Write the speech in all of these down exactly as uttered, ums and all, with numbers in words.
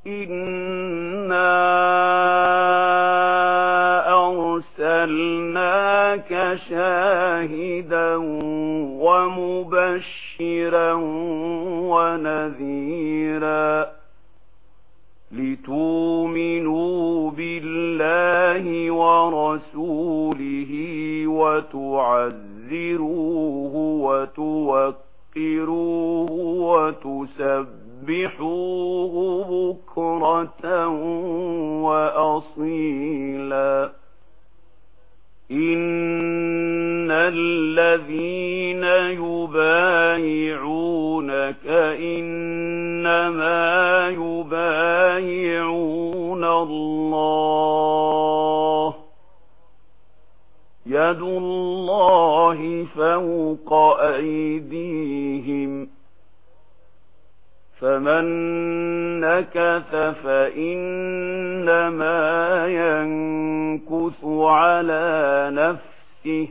إنا أرسلناك شاهدا ومبشرا ونذيرا لتؤمنوا بالله ورسوله وتعزروه وتوقروه وتسبحوه بكرة وأصيلا إن الذين يبايعونك إنما يبايعون الله يد الله فوق أيديهم فمن نكث فإنما ينكث على نفسه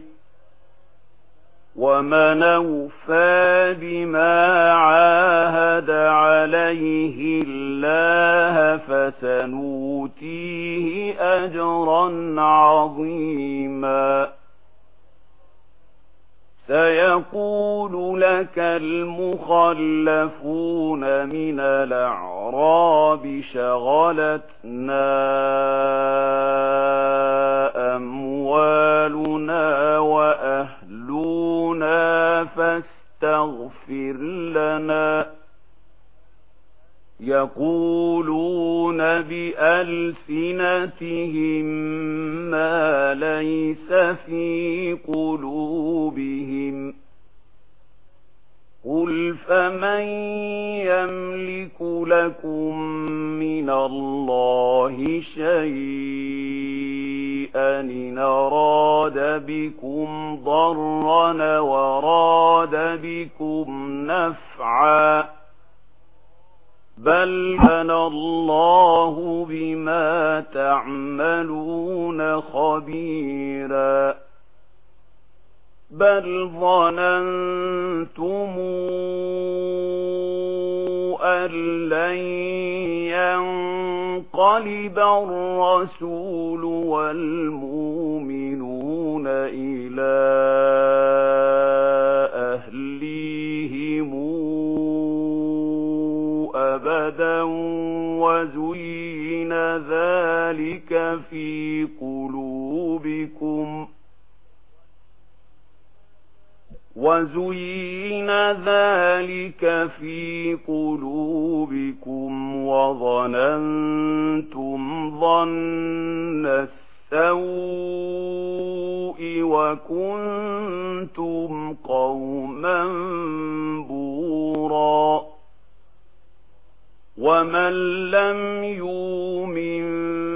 ومن أوفى بما عاهد عليه الله فسنؤتيه أجرا عظيما سيقول لك المخلفون من الأعراب شغلتنا أموالنا وأهلنا فاستغفر لنا يقولون بألسنتهم ما ليس في قلوبهم قل فمن يملك لكم من الله شيئا إن أراد بكم ضرا وراد بكم نفعا بل أنا الله بما تعملون خبيرا بل ظننتم أن لن ينقلب الرسول والمؤمنون إلى أهليهم أبدا وزين ذلك في قلوبكم وزين ذلك في قلوبكم وظننتم ظن السوء وكنتم قوما بورا ومن لم يؤمن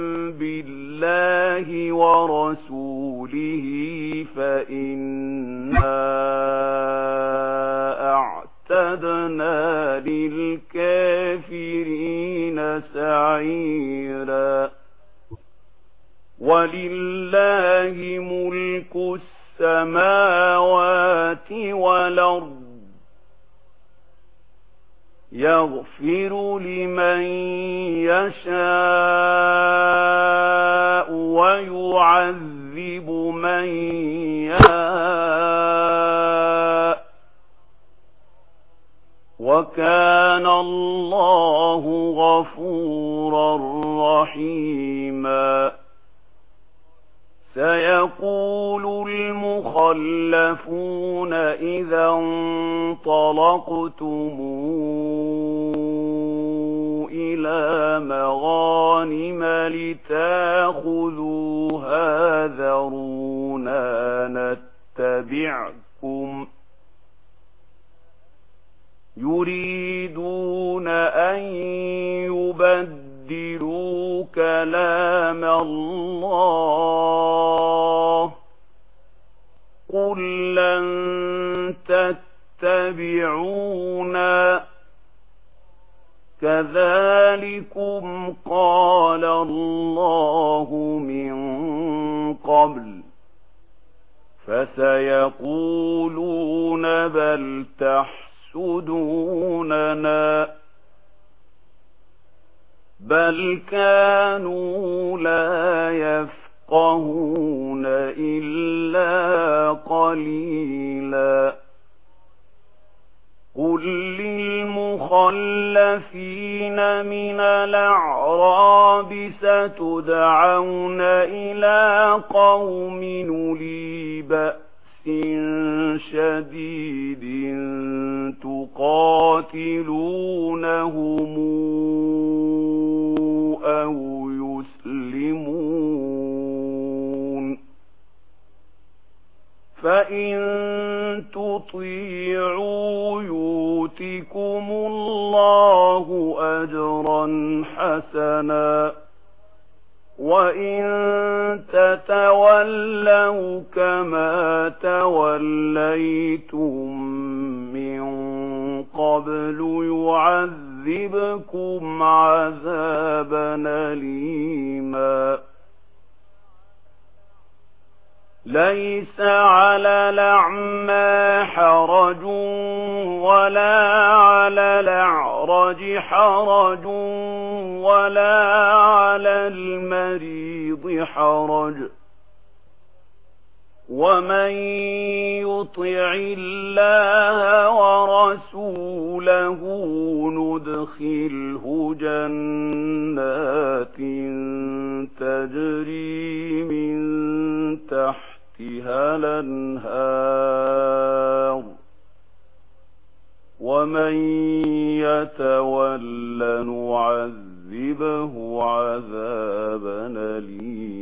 بالله ورسوله فإنا أعتدنا للكافرين سعيرا ولله ملك السماوات والأرض يغفر لمن يشاء ويعذب من يشاء وكان الله غفورا رحيما سيقول المخلفون إذا انطلقتم إلى مغانم لتأخذوها ذرونا نتبعكم يريدون أن يبدلوا كلام الله قل لن تتبعونا كذلكم قال الله من قبل فسيقولون بل تحسدوننا بل كانوا لا يفقهون إلا قليلا قل للمخلفين من الأعراب ستدعون إلى قوم أولي بأس شديد تقاتلونهم أو يسلمون فإن تطيعوا يؤتكم الله أجرا حسنا وإن تتولوا كما توليتم من قبل يعذبكم عذابا أليما ليس على الأعمى حرج ولا على الأعرج حرج ولا على المريض حرج ومن يطع الله ورسوله ندخله جنات تجري من تحتها الأنهار ومن يتول نعذبه عذابا أليما